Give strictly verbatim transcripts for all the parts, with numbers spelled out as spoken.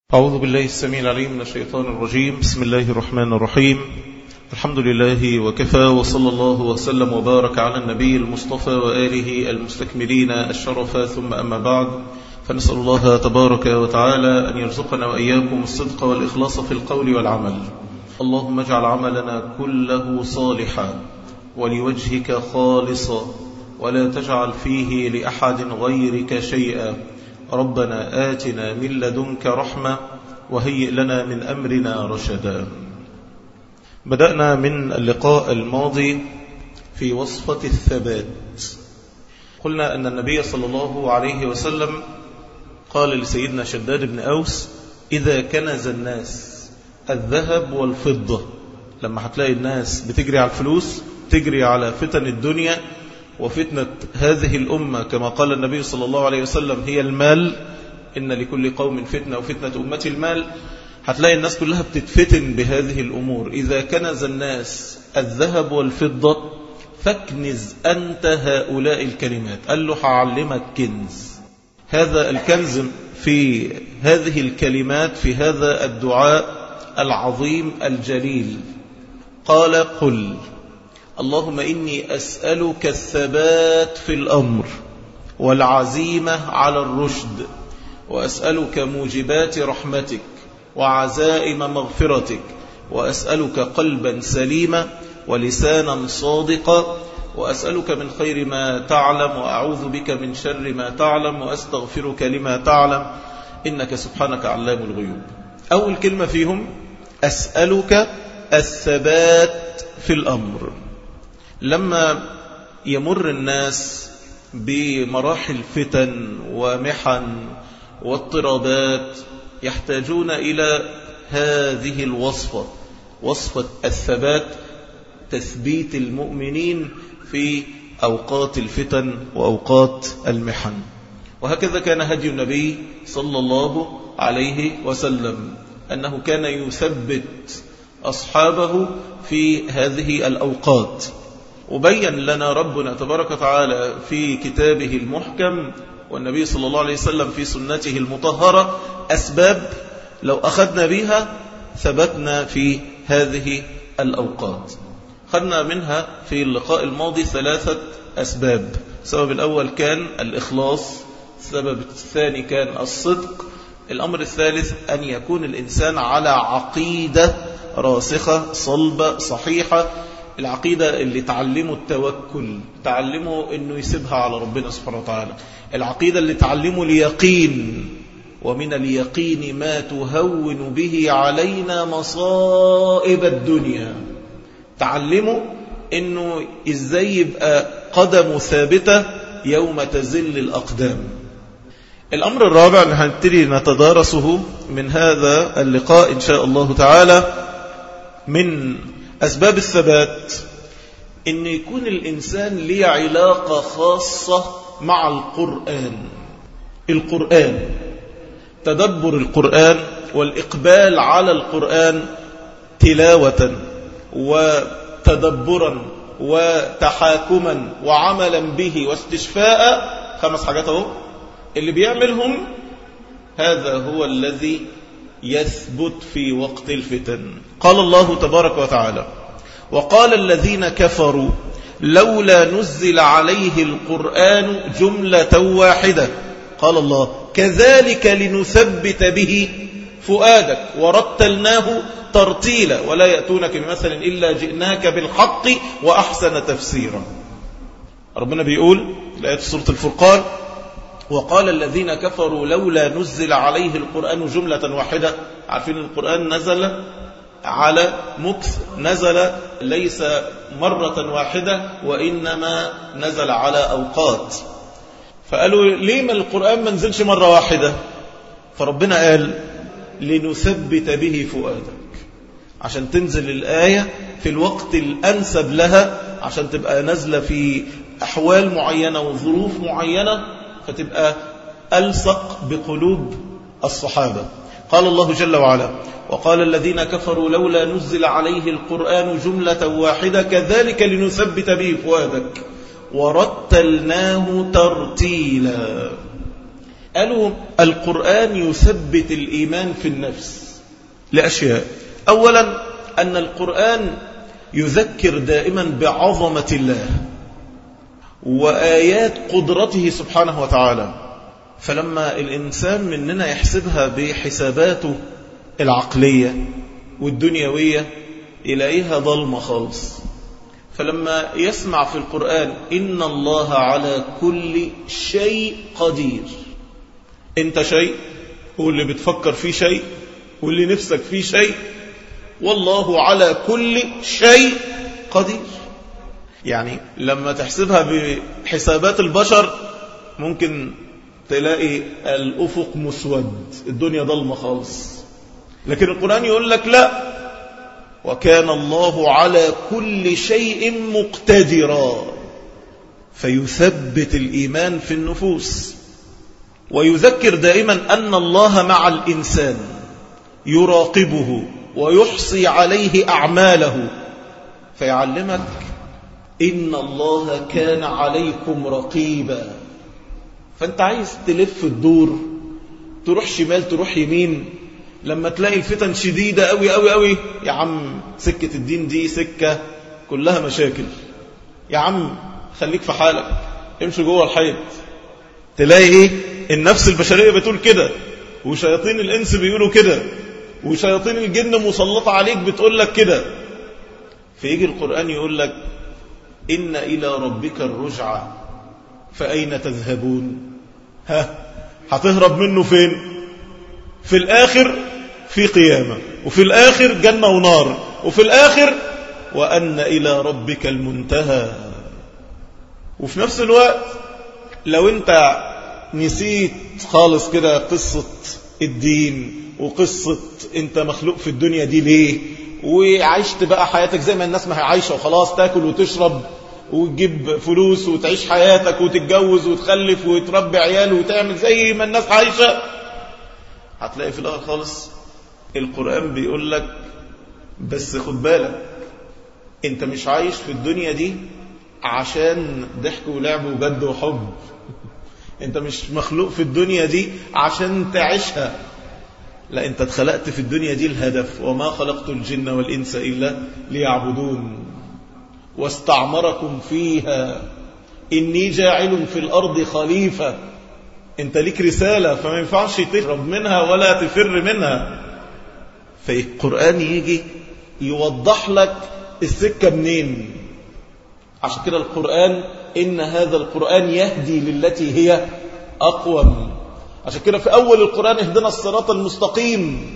أعوذ بالله السميع العليم من الشيطان الرجيم. بسم الله الرحمن الرحيم. الحمد لله وكفى، وصلى الله وسلم وبارك على النبي المصطفى وآله المستكملين الشرف، ثم أما بعد، فنسأل الله تبارك وتعالى أن يرزقنا وإياكم الصدق والإخلاص في القول والعمل. اللهم اجعل عملنا كله صالحا ولوجهك خالصا، ولا تجعل فيه لأحد غيرك شيئا. ربنا آتنا من لدنك رحمة وهيئ لنا من أمرنا رشدا. بدأنا من اللقاء الماضي في وصفة الثبات. قلنا أن النبي صلى الله عليه وسلم قال لسيدنا شداد بن أوس: إذا كنز الناس الذهب والفضة، لما هتلاقي الناس بتجري على الفلوس، تجري على فتن الدنيا وفتنة هذه الأمة، كما قال النبي صلى الله عليه وسلم هي المال، إن لكل قوم فتنة وفتنة أمتي المال. هتلاقي الناس كلها بتتفتن بهذه الأمور. إذا كنز الناس الذهب والفضة فاكنز أنت هؤلاء الكلمات. قال له: هعلمك كنز. هذا الكنز في هذه الكلمات، في هذا الدعاء العظيم الجليل. قال: قل اللهم إني أسألك الثبات في الأمر والعزيمة على الرشد، وأسألك موجبات رحمتك وعزائم مغفرتك، وأسألك قلبا سليما ولسانا صادقا، وأسألك من خير ما تعلم، وأعوذ بك من شر ما تعلم، وأستغفرك لما تعلم، إنك سبحانك علام الغيوب. أول كلمة فيهم أسألك الثبات في الأمر. لما يمر الناس بمراحل فتن ومحن واضطرابات يحتاجون إلى هذه الوصفة، وصفة الثبات، تثبيت المؤمنين في أوقات الفتن وأوقات المحن. وهكذا كان هدي النبي صلى الله عليه وسلم، أنه كان يثبت أصحابه في هذه الأوقات. وبين لنا ربنا تبارك وتعالى في كتابه المحكم، والنبي صلى الله عليه وسلم في سنته المطهرة، أسباب لو أخذنا بها ثبتنا في هذه الأوقات. خدنا منها في اللقاء الماضي ثلاثة أسباب. السبب الأول كان الإخلاص، السبب الثاني كان الصدق، الأمر الثالث أن يكون الإنسان على عقيدة راسخة صلبة صحيحة، العقيدة اللي تعلمه التوكل، تعلمه أنه يسيبها على ربنا سبحانه وتعالى، العقيدة اللي تعلمه اليقين، ومن اليقين ما تهون به علينا مصائب الدنيا، تعلمه أنه إزاي يبقى قدمه ثابتة يوم تزل الأقدام. الأمر الرابع اللي هنبتدي نتدارسه من هذا اللقاء إن شاء الله تعالى من أسباب الثبات، إن يكون الإنسان ليه علاقة خاصة مع القرآن. القرآن، تدبر القرآن والإقبال على القرآن تلاوة وتدبرا وتحاكما وعملا به واستشفاء. خمس حاجات اهو اللي بيعملهم، هذا هو الذي يثبت في وقت الفتن. قال الله تبارك وتعالى: وقال الذين كفروا لولا نزل عليه القرآن جملة واحدة. قال الله: كذلك لنثبت به فؤادك ورتلناه ترتيلا ولا يأتونك بمثل إلا جئناك بالحق وأحسن تفسيرا. ربنا بيقول الآية في سورة الفرقان: وقال الذين كفروا لولا نزل عليه القرآن جملة واحدة. عارفين القرآن نزل على مكث، نزل ليس مرة واحدة، وإنما نزل على أوقات. فقالوا ليه ما القرآن ما نزلش مرة واحدة؟ فربنا قال: لنثبت به فؤادك، عشان تنزل الآية في الوقت الأنسب لها، عشان تبقى نزل في أحوال معينة وظروف معينة، فتبقى ألصق بقلوب الصحابة. قال الله جل وعلا: وقال الذين كفروا لولا نزل عليه القرآن جملة واحدة كذلك لنثبت به فؤادك ورتلناه ترتيلا. قالوا القرآن يثبت الإيمان في النفس لأشياء. أولا أن القرآن يذكر دائما بعظمة الله وآيات قدرته سبحانه وتعالى، فلما الإنسان مننا يحسبها بحساباته العقلية والدنيوية يلاقيها ظلمة خالص. فلما يسمع في القرآن إن الله على كل شيء قدير، انت شيء واللي بتفكر فيه شيء واللي نفسك فيه شيء، والله على كل شيء قدير. يعني لما تحسبها بحسابات البشر ممكن تلاقي الأفق مسود، الدنيا ضلمة خالص، لكن القرآن يقول لك لا، وكان الله على كل شيء مقتدرا، فيثبت الإيمان في النفوس. ويذكر دائما أن الله مع الإنسان يراقبه ويحصي عليه أعماله، فيعلمك إن الله كان عليكم رقيبا. فأنت عايز تلف الدور، تروح شمال تروح يمين، لما تلاقي الفتن شديدة قوي قوي قوي، يا عم سكة الدين دي سكة كلها مشاكل، يا عم خليك في حالك، امشي جوه الحيط. تلاقي ايه؟ النفس البشرية بتقول كده، وشياطين الإنس بيقولوا كده، وشياطين الجن مسلطة عليك بتقول لك كده. فيجي القرآن يقول لك إن إلى ربك الرجعة فأين تذهبون؟ ها هتهرب منه فين؟ في الآخر في قيامة، وفي الآخر جنة ونار، وفي الآخر وأن إلى ربك المنتهى. وفي نفس الوقت لو أنت نسيت خالص كده قصة الدين وقصة أنت مخلوق في الدنيا دي ليه، وعشت بقى حياتك زي ما الناس ما هي عايشة وخلاص، تاكل وتشرب وتجيب فلوس وتعيش حياتك وتتجوز وتخلف وتربي عيال وتعمل زي ما الناس عايشة، هتلاقي في الآخر خالص القرآن بيقول لك بس خد بالك، انت مش عايش في الدنيا دي عشان ضحك ولعب وجد وحب، انت مش مخلوق في الدنيا دي عشان تعيشها، لا، انت اتخلقت في الدنيا دي الهدف، وما خلقت الجن والإنس إلا ليعبدون، واستعمركم فيها إني جاعل في الأرض خليفة. انت ليك رسالة، فما ينفعش تهرب منها ولا تفر منها. فالقرآن يجي يوضح لك السكة منين. عشان كده القرآن إن هذا القرآن يهدي للتي هي أقوم. عشان كده في أول القرآن اهدنا الصراط المستقيم.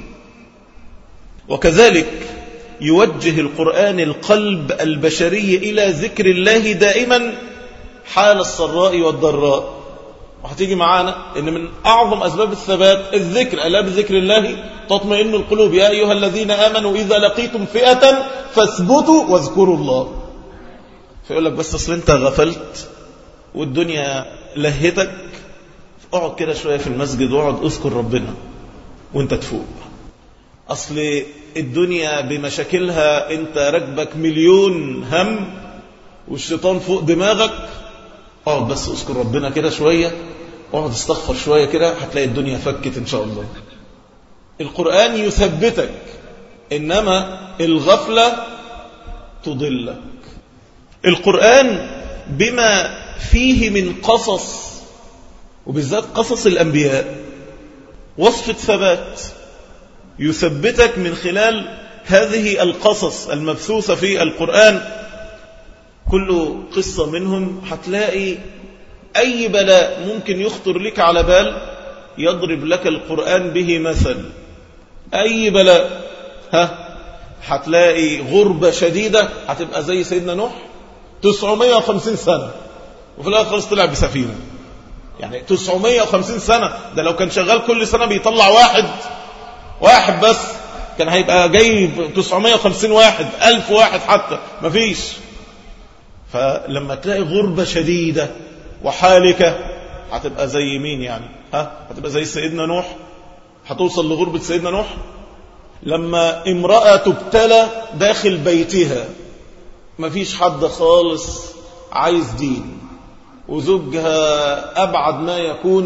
وكذلك يوجه القرآن القلب البشري إلى ذكر الله دائما حال السراء والضراء. وهتيجي معانا إن من أعظم أسباب الثبات الذكر، ألا بذكر الله تطمئن القلوب، يا أيها الذين آمنوا إذا لقيتم فئة فاثبتوا واذكروا الله. فيقول لك بس أصل أنت غفلت والدنيا لهتك، اقعد كده شوية في المسجد واقعد اذكر ربنا وانت تفوق. أصل الدنيا بمشاكلها انت ركبك مليون هم والشيطان فوق دماغك، اقعد بس اذكر ربنا كده شوية، اقعد استغفر شوية كده، هتلاقي الدنيا فكت ان شاء الله. القرآن يثبتك، إنما الغفلة تضلك. القرآن بما فيه من قصص، وبالذات قصص الأنبياء، وصفة ثبات، يثبتك من خلال هذه القصص المبثوثة في القرآن. كل قصة منهم هتلاقي أي بلاء ممكن يخطر لك على بال يضرب لك القرآن به مثل. أي بلاء، ها هتلاقي غربة شديدة هتبقى زي سيدنا نوح تسعمائة وخمسين سنة وفي الآخر خلص طلع بسفينة. يعني تسعمائة وخمسين سنة، ده لو كان شغال كل سنة بيطلع واحد واحد بس كان هيبقى جاي تسعمائة وخمسين واحد، ألف واحد حتى مفيش. فلما تلاقي غربة شديدة وحالكة هتبقى زي مين يعني؟ ها هتبقى زي سيدنا نوح؟ هتوصل لغربة سيدنا نوح؟ لما امرأة تبتلى داخل بيتها، مفيش حد خالص عايز دين، وزوجها أبعد ما يكون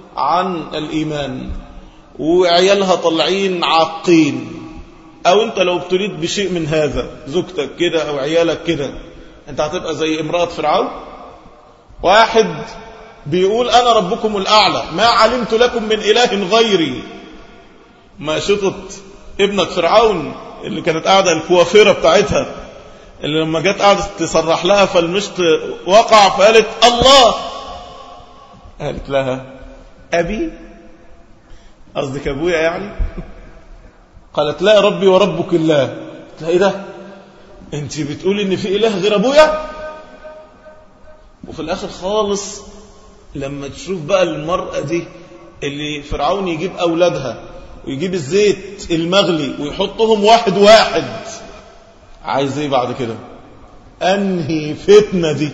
عن الإيمان وعيالها طلعين عاقين، أو أنت لو ابتليت بشيء من هذا، زوجتك كده أو عيالك كده، أنت هتبقى زي امرأة فرعون. واحد بيقول أنا ربكم الأعلى ما علمت لكم من إله غيري، ما شطت ابنك فرعون اللي كانت قاعدة الكوافرة بتاعتها اللي لما جت قاعدة تسرح لها فالمشط وقع فقالت الله، قالت لها أبي، قصدك أبويا يعني؟ قالت لا يا ربي وربك الله. قلت لها إيه ده؟ أنت بتقولي إن في إله غير أبويا؟ وفي الآخر خالص لما تشوف بقى المرأة دي اللي فرعون يجيب أولادها ويجيب الزيت المغلي ويحطهم واحد واحد، عايز ايه بعد كده؟ انهي فتنة دي؟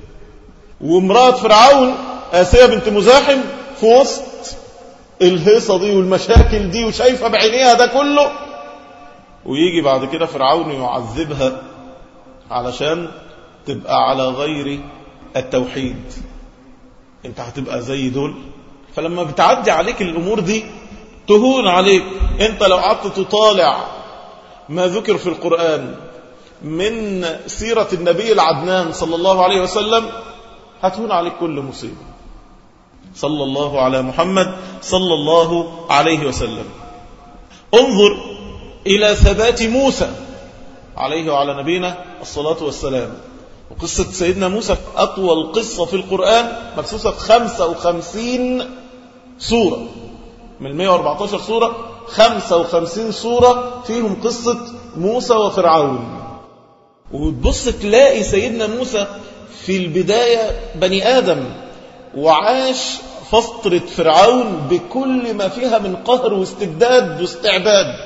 وامرأة فرعون آسيا بنت مزاحم في وسط الهيصة دي والمشاكل دي وشايفة بعينيها ده كله، ويجي بعد كده فرعون يعذبها علشان تبقى على غير التوحيد. انت هتبقى زي دول؟ فلما بتعدي عليك الامور دي تهون عليك. انت لو قعدت تطالع ما ذكر في القرآن من سيرة النبي العدنان صلى الله عليه وسلم هتهون عليك كل مصيبة. صلى الله على محمد صلى الله عليه وسلم. انظر إلى ثبات موسى عليه وعلى نبينا الصلاة والسلام. وقصة سيدنا موسى أطول قصة في القرآن، مبثوثة في خمسة وخمسين سورة من مئة وأربعة عشر سورة، خمسة وخمسين سورة فيهم قصة موسى وفرعون. وتبص تلاقي سيدنا موسى في البداية بني آدم، وعاش فترة فرعون بكل ما فيها من قهر واستبداد واستعباد،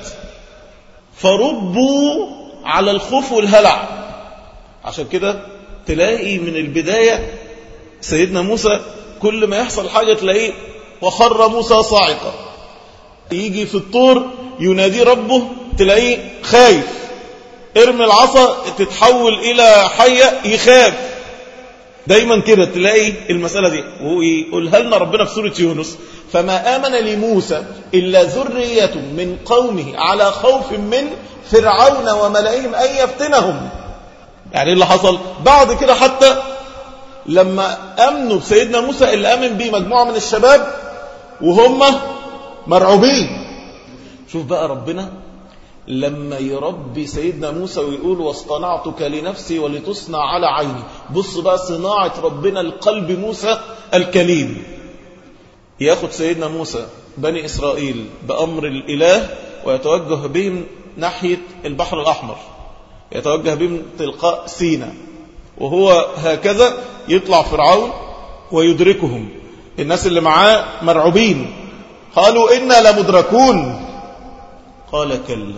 فربوا على الخوف والهلع. عشان كده تلاقي من البداية سيدنا موسى كل ما يحصل حاجة تلاقيه وخر موسى صاعقا، يجي في الطور ينادي ربه تلاقيه خايف، ارمي العصا تتحول إلى حية يخاف. دايما كده تلاقي المسألة دي. ويقولها لنا ربنا في سورة يونس: فما آمن لموسى إلا ذرية من قومه على خوف من فرعون وملئهم أن يفتنهم. يعني اللي حصل بعد كده حتى لما أمنوا بسيدنا موسى اللي أمن به مجموعة من الشباب وهم مرعوبين. شوف بقى ربنا لما يربي سيدنا موسى ويقول واصطنعتك لنفسي ولتصنع على عيني. بص بقى صناعة ربنا لقلب موسى الكليم. ياخد سيدنا موسى بني إسرائيل بأمر الإله ويتوجه بهم ناحية البحر الأحمر، يتوجه بهم تلقاء سينا، وهو هكذا يطلع فرعون ويدركهم. الناس اللي معاه مرعوبين، قالوا إنا لمدركون. قال كلا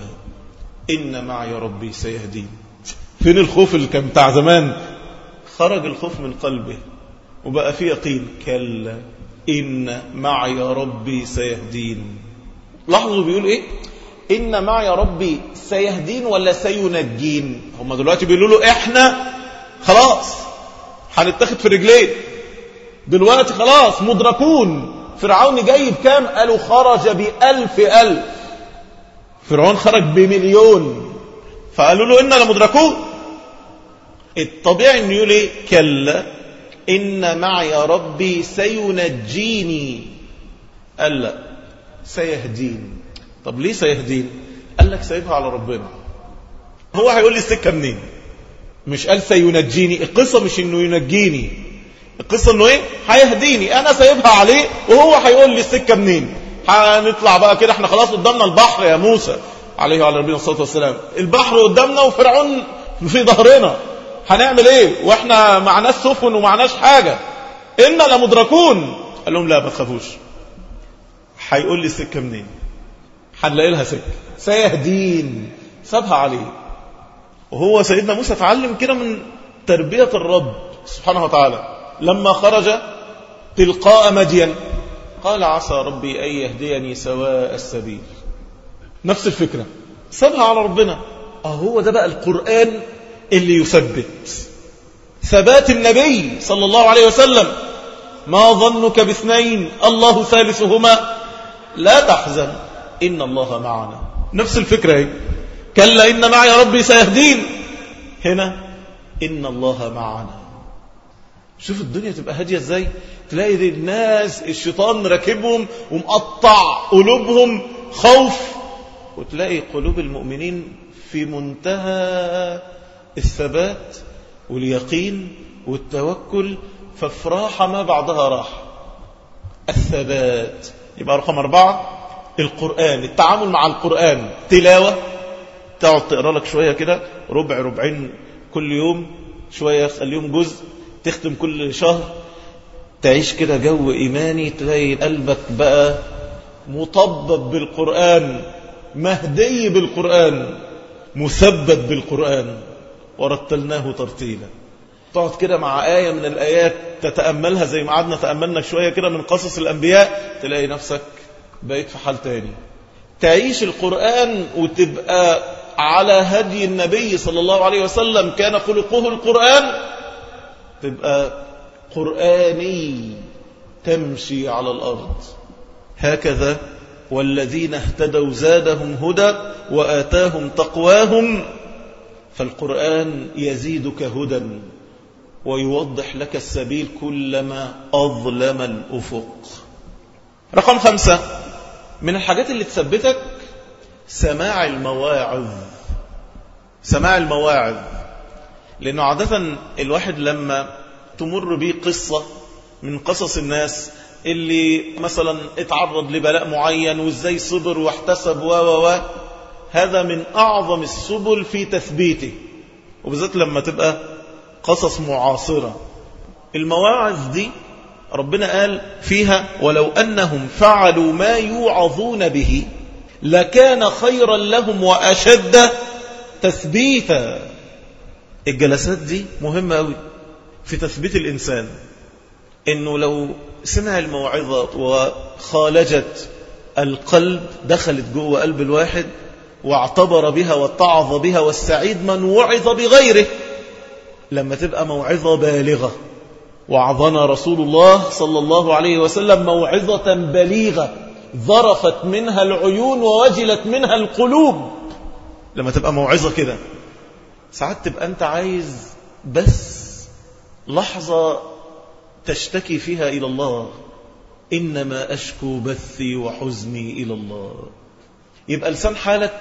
إن معي ربي سيهدين. فين الخوف اللي كان بتاع زمان؟ خرج الخوف من قلبه وبقى فيه يقين. كلا إن معي ربي سيهدين. لاحظوا بيقول إيه؟ إن معي ربي سيهدين ولا سينجين؟ هم دلوقتي بيقولوا له إحنا خلاص هنتاخد في رجلين دلوقتي، خلاص مدركون. فرعون جاي بكام؟ قالوا خرج بألف ألف. فرعون خرج بمليون، فقالوا له إنا لمدركون. الطبيعي إنه يقول إيه؟ كلا إن معي ربي سينجيني. قال لا، سيهدين. طب ليه سيهدين؟ قال لك سايبها على ربنا، هو هيقول لي السكة منين؟ مش قال سينجيني. القصة مش إنه ينجيني، القصة إنه إيه؟ هيهديني. أنا سايبها عليه وهو هيقول لي السكة منين. هنطلع بقى كده، احنا خلاص قدامنا البحر يا موسى عليه وعلى نبينا الصلاة والسلام. البحر قدامنا وفرعون في ظهرنا، هنعمل ايه واحنا معناش سفن ومعناش حاجة؟ إنا لمدركون. قال لهم لا ما تخافوش، هيقول لي السكة منين، هنلاقي لها سكة. سيهدين، سابها عليه. وهو سيدنا موسى تعلم كده من تربية الرب سبحانه وتعالى. لما خرج تلقاء مدين قال عسى ربي أن يهديني سواء السبيل. نفس الفكرة، سابها على ربنا. هو ده بقى القرآن اللي يثبت. ثبات النبي صلى الله عليه وسلم ما ظنك باثنين الله ثالثهما لا تحزن إن الله معنا. نفس الفكرة هي كلا إن معي ربي سيهدين، هنا إن الله معنا. شوف الدنيا تبقى هادية ازاي، تلاقي دي الناس الشيطان راكبهم ومقطع قلوبهم خوف، وتلاقي قلوب المؤمنين في منتهى الثبات واليقين والتوكل، فافراح ما بعدها راح. الثبات. يبقى رقم أربعة القرآن، التعامل مع القرآن، تلاوة، تقعد تقرأ لك شوية كده، ربع ربعين كل يوم، شوية خليهم جزء، تختم كل شهر، تعيش كده جو إيماني، تلاقي قلبك بقى مطبب بالقرآن، مهدي بالقرآن، مثبت بالقرآن، ورتلناه ترتيلا. تقعد كده مع آية من الآيات تتأملها زي ما عدنا تأملنا شوية كده من قصص الأنبياء، تلاقي نفسك بقيت في حال تاني. تعيش القرآن وتبقى على هدي النبي صلى الله عليه وسلم، كان خلقه القرآن، تبقى قرآني تمشي على الأرض. هكذا والذين اهتدوا زادهم هدى وآتاهم تقواهم. فالقرآن يزيدك هدى ويوضح لك السبيل كلما أظلم الأفق. رقم خمسة من الحاجات اللي تثبتك سماع المواعظ. سماع المواعظ، لأنه عادة الواحد لما تمر به قصة من قصص الناس اللي مثلا اتعرض لبلاء معين وازاي صبر واحتسب و و هذا من أعظم السبل في تثبيته، وبالذات لما تبقى قصص معاصرة. المواعظ دي ربنا قال فيها ولو أنهم فعلوا ما يوعظون به لكان خيرا لهم وأشد تثبيتا. الجلسات دي مهمة أوي في تثبيت الإنسان، إنه لو سمع الموعظة وخالجت القلب، دخلت جوه قلب الواحد واعتبر بها واتعظ بها، والسعيد من وعظ بغيره. لما تبقى موعظة بالغة، وعظنا رسول الله صلى الله عليه وسلم موعظة بليغة ظرفت منها العيون ووجلت منها القلوب. لما تبقى موعظة كده، ساعات تبقى أنت عايز بس لحظة تشتكي فيها إلى الله، إنما أشكو بثي وحزني إلى الله. يبقى لسان حالك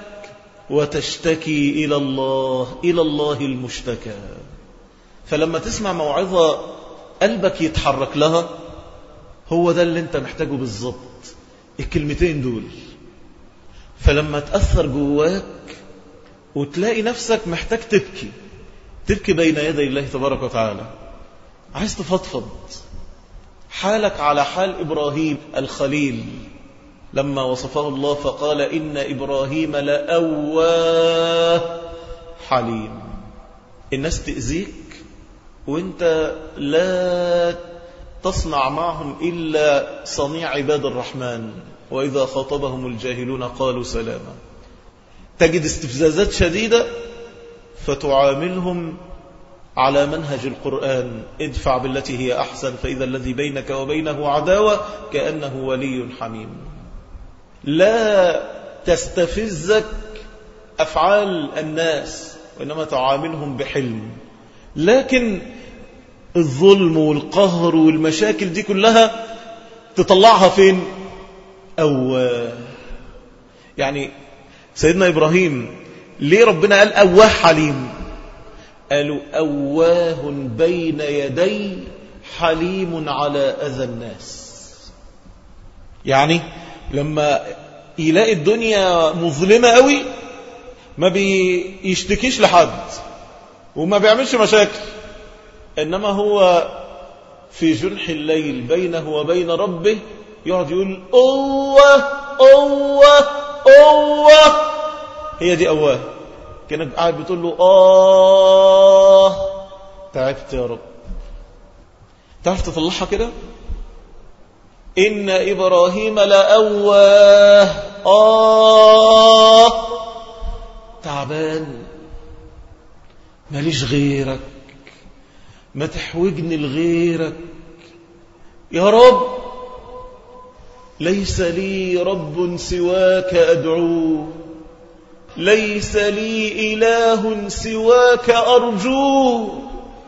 وتشتكي إلى الله، إلى الله المشتكى. فلما تسمع موعظة قلبك يتحرك لها، هو ده اللي انت محتاجه بالظبط، الكلمتين دول. فلما تأثر جواك وتلاقي نفسك محتاج تبكي، تبكي بين يدي الله تبارك وتعالى، عايز تفضفض، حالك على حال إبراهيم الخليل لما وصفه الله فقال إن إبراهيم لأواه حليم. الناس تأذيك وانت لا تصنع معهم إلا صنيع عباد الرحمن، وإذا خاطبهم الجاهلون قالوا سلاما. تجد استفزازات شديدة فتعاملهم على منهج القرآن، ادفع بالتي هي أحسن فإذا الذي بينك وبينه عداوة كأنه ولي حميم. لا تستفزك أفعال الناس، وإنما تعاملهم بحلم. لكن الظلم والقهر والمشاكل دي كلها تطلعها فين؟ أو يعني سيدنا إبراهيم ليه ربنا قال أواه حليم؟ قالوا أواه بين يدي حليم على أذى الناس. يعني لما يلاقي الدنيا مظلمة قوي ما بيشتكيش لحد وما بيعملش مشاكل، إنما هو في جنح الليل بينه وبين ربه يقعد يقول أوه أوه أوه. هي دي أواه، كأنك قاعد بتقول له آه تعبت يا رب. تعرف تطلعها كده؟ إن إبراهيم لأواه آه تعبان، ماليش غيرك، ما تحوجني لغيرك، يا رب ليس لي رب سواك أدعوه، ليس لي إله سواك أرجوه.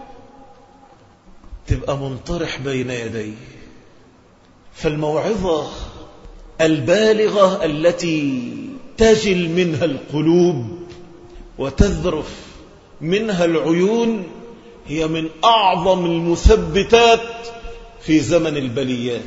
تبقى منطرح بين يديه. فالموعظة البالغة التي تجل منها القلوب وتذرف منها العيون هي من أعظم المثبتات في زمن البليات.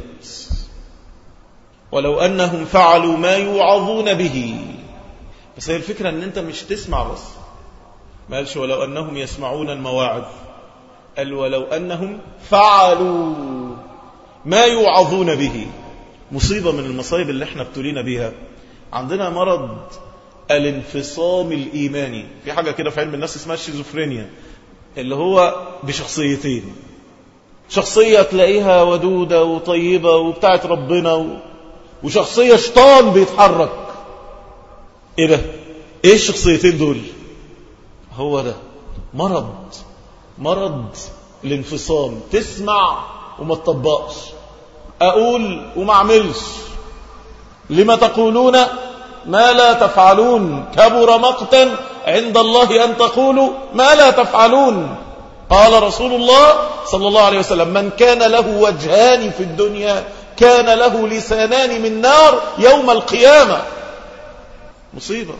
ولو أنهم فعلوا ما يوعظون به. بس هي الفكرة أن أنت مش تسمع بس، ما قالش ولو أنهم يسمعون المواعظ، قال ولو أنهم فعلوا ما يوعظون به. مصيبة من المصايب اللي احنا ابتلينا بيها، عندنا مرض الانفصام الإيماني. في حاجة كده في علم النفس اسمها الشيزوفرينيا، اللي هو بشخصيتين. شخصية تلاقيها ودودة وطيبة وبتاعت ربنا و... وشخصية شيطان بيتحرك. ايه ده؟ ايه الشخصيتين دول؟ هو ده مرض، مرض الانفصام. تسمع وما تطبقش، اقول وما اعملش. لما تقولون ما لا تفعلون كبر مقتا عند الله أن تقولوا ما لا تفعلون. قال رسول الله صلى الله عليه وسلم من كان له وجهان في الدنيا كان له لسانان من نار يوم القيامة. مصيبة.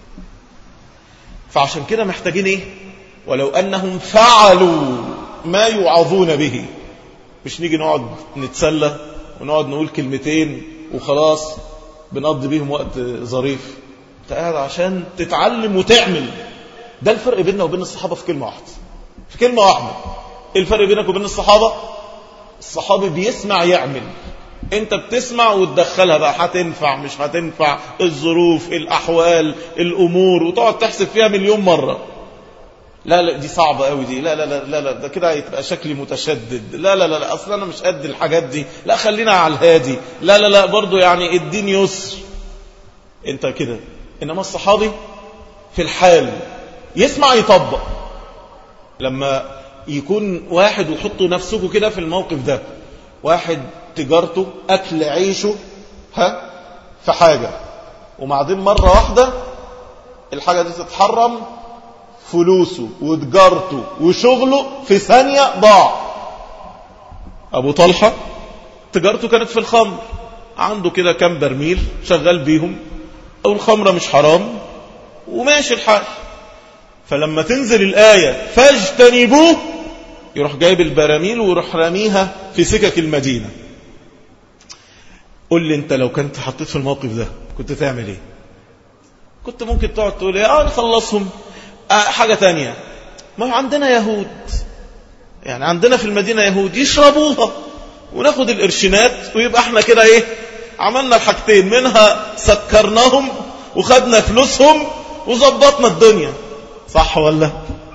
فعشان كده محتاجين ايه؟ ولو أنهم فعلوا ما يوعظون به. مش نيجي نقعد نتسلى ونقعد نقول كلمتين وخلاص بنقضي بيهم وقت ظريف. انت قاعد عشان تتعلم وتعمل. ده الفرق بيننا وبين الصحابة في كلمة واحدة، في كلمة واحدة. ايه الفرق بينك وبين الصحابة؟ الصحابي بيسمع يعمل، انت بتسمع وتدخلها بقى، هتنفع مش هتنفع، الظروف، الأحوال، الأمور، وتقعد تحسب فيها مليون مرة. لا لا دي صعبة قوي دي، لا لا لا لا, لا ده كده هيبقى شكلي متشدد، لا لا لا اصلا انا مش قد الحاجات دي، لا خلينا على الهادي، لا لا لا برضو يعني الدين يسر. انت كده. انما الصحابي في الحال يسمع يطبق. لما يكون واحد ويحطوا نفسكم كده في الموقف ده، واحد تجارته اكل عيشه ها في حاجة، وبعدين مرة واحدة الحاجة دي تتحرم، فلوسه وتجارته وشغله في ثانية ضاع. أبو طلحة تجارته كانت في الخمر، عنده كده كام برميل شغال بيهم، أو الخمرة مش حرام وماشي الحال. فلما تنزل الآية فاجتنبوه، يروح جايب البراميل ويروح راميها في سكك المدينة. قل لي انت لو كنت حطيت في الموقف ده كنت تعمل ايه؟ كنت ممكن تقعد تقول ايه، اه نخلصهم، آه حاجة تانية. ما هو عندنا يهود، يعني عندنا في المدينة يهود يشربوها وناخد القرشينات ويبقى احنا كده ايه، عملنا الحاجتين، منها سكرناهم وخدنا فلوسهم وظبطنا الدنيا. صح ولا؟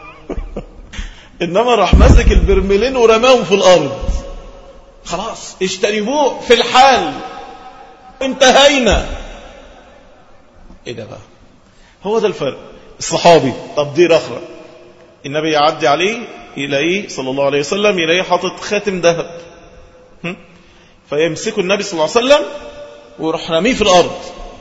انما راح ماسك البرميلين ورماهم في الارض. خلاص اجتنبوه في الحال، انتهينا. ايه ده بقى؟ هو ده الفرق. الصحابي طب دي رخرة، النبي يعدي عليه يلاقيه صلى الله عليه وسلم يلاقيه حاطط خاتم ذهب، فيمسكه النبي صلى الله عليه وسلم ويروح رميه في الارض.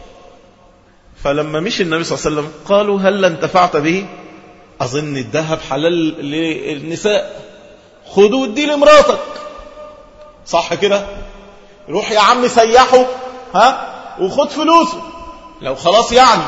فلما مشي النبي صلى الله عليه وسلم قالوا هل انتفعت به؟ اظن الذهب حلال للنساء، خدوه اديه لمراتك. صح كده؟ روح يا عم سيحه ها وخد فلوسه لو خلاص يعني.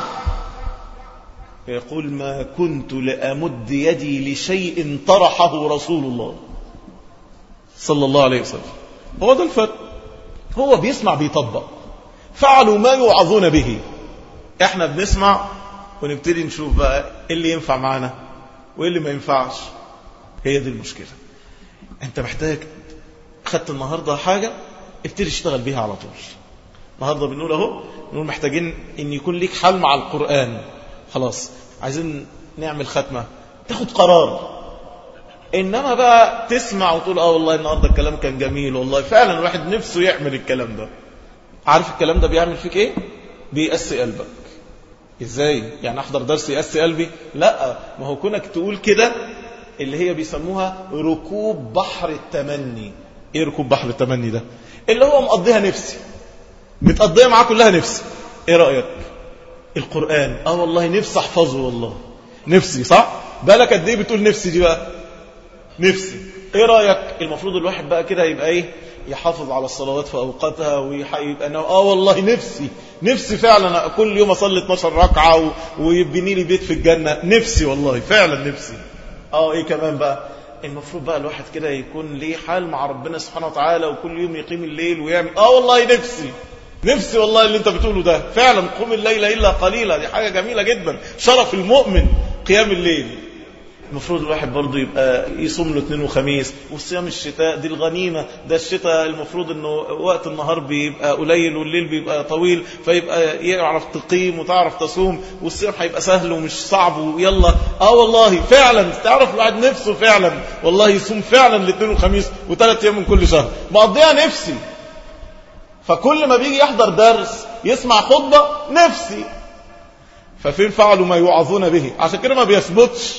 يقول ما كنت لأمد يدي لشيء طرحه رسول الله صلى الله عليه وسلم. هو ده الفرق. هو بيسمع بيطبق. فعلوا ما يوعظون به. احنا بنسمع ونبتدي نشوف بقى ايه اللي ينفع معنا وايه اللي ما ينفعش. هي دي المشكلة. انت محتاج خدت النهاردة حاجة ابتدي اشتغل بيها على طول. النهاردة بنقول اهو، نقول محتاجين ان يكون ليك حل مع القرآن. خلاص عايزين نعمل ختمة، تاخد قرار. انما بقى تسمع وتقول اه والله النهاردة الكلام كان جميل، والله فعلا الواحد نفسه يعمل الكلام ده. عارف الكلام ده بيعمل فيك ايه؟ بيقسي قلبك. ازاي يعني احضر درس يقسي قلبي؟ لا، ما هو كونك تقول كده اللي هي بيسموها ركوب بحر التمني. ايه ركوب بحر التمني ده؟ اللي هو مقضيها نفسي، متقضيها معاه كلها نفسي. ايه رأيك؟ القرآن اه والله نفسي احفظه، والله نفسي، صح؟ بالك قد ايه بتقول نفسي دي بقى؟ نفسي. ايه رأيك؟ المفروض الواحد بقى كده يبقى ايه؟ يحافظ على الصلوات في اوقاتها، ويبقى انه اه والله نفسي نفسي فعلا كل يوم اصلي اتناشر ركعه ويبني لي بيت في الجنه، نفسي والله فعلا نفسي. اه ايه كمان بقى؟ المفروض بقى الواحد كده يكون ليه حال مع ربنا سبحانه وتعالى، وكل يوم يقيم الليل ويعمل اه والله نفسي نفسي والله اللي انت بتقوله ده فعلا، قم الليل الا قليلا، دي حاجه جميله جدا، شرف المؤمن قيام الليل. المفروض الواحد برضه يبقى يصوم له اثنين وخميس، والصيام الشتاء دي الغنيمة، ده الشتاء المفروض انه وقت النهار بيبقى قليل والليل بيبقى طويل، فيبقى يعرف تقيم وتعرف تصوم، والصيام هيبقى سهل ومش صعب، ويلا اه والله فعلا تعرف الواحد نفسه فعلا والله يصوم فعلا الاثنين وخميس وثلاث ايام من كل شهر، مقضيها نفسي. فكل ما بيجي يحضر درس يسمع خطبة نفسي، ففين فعلوا ما يوعظون به؟ عشان كده ما بيثبتش،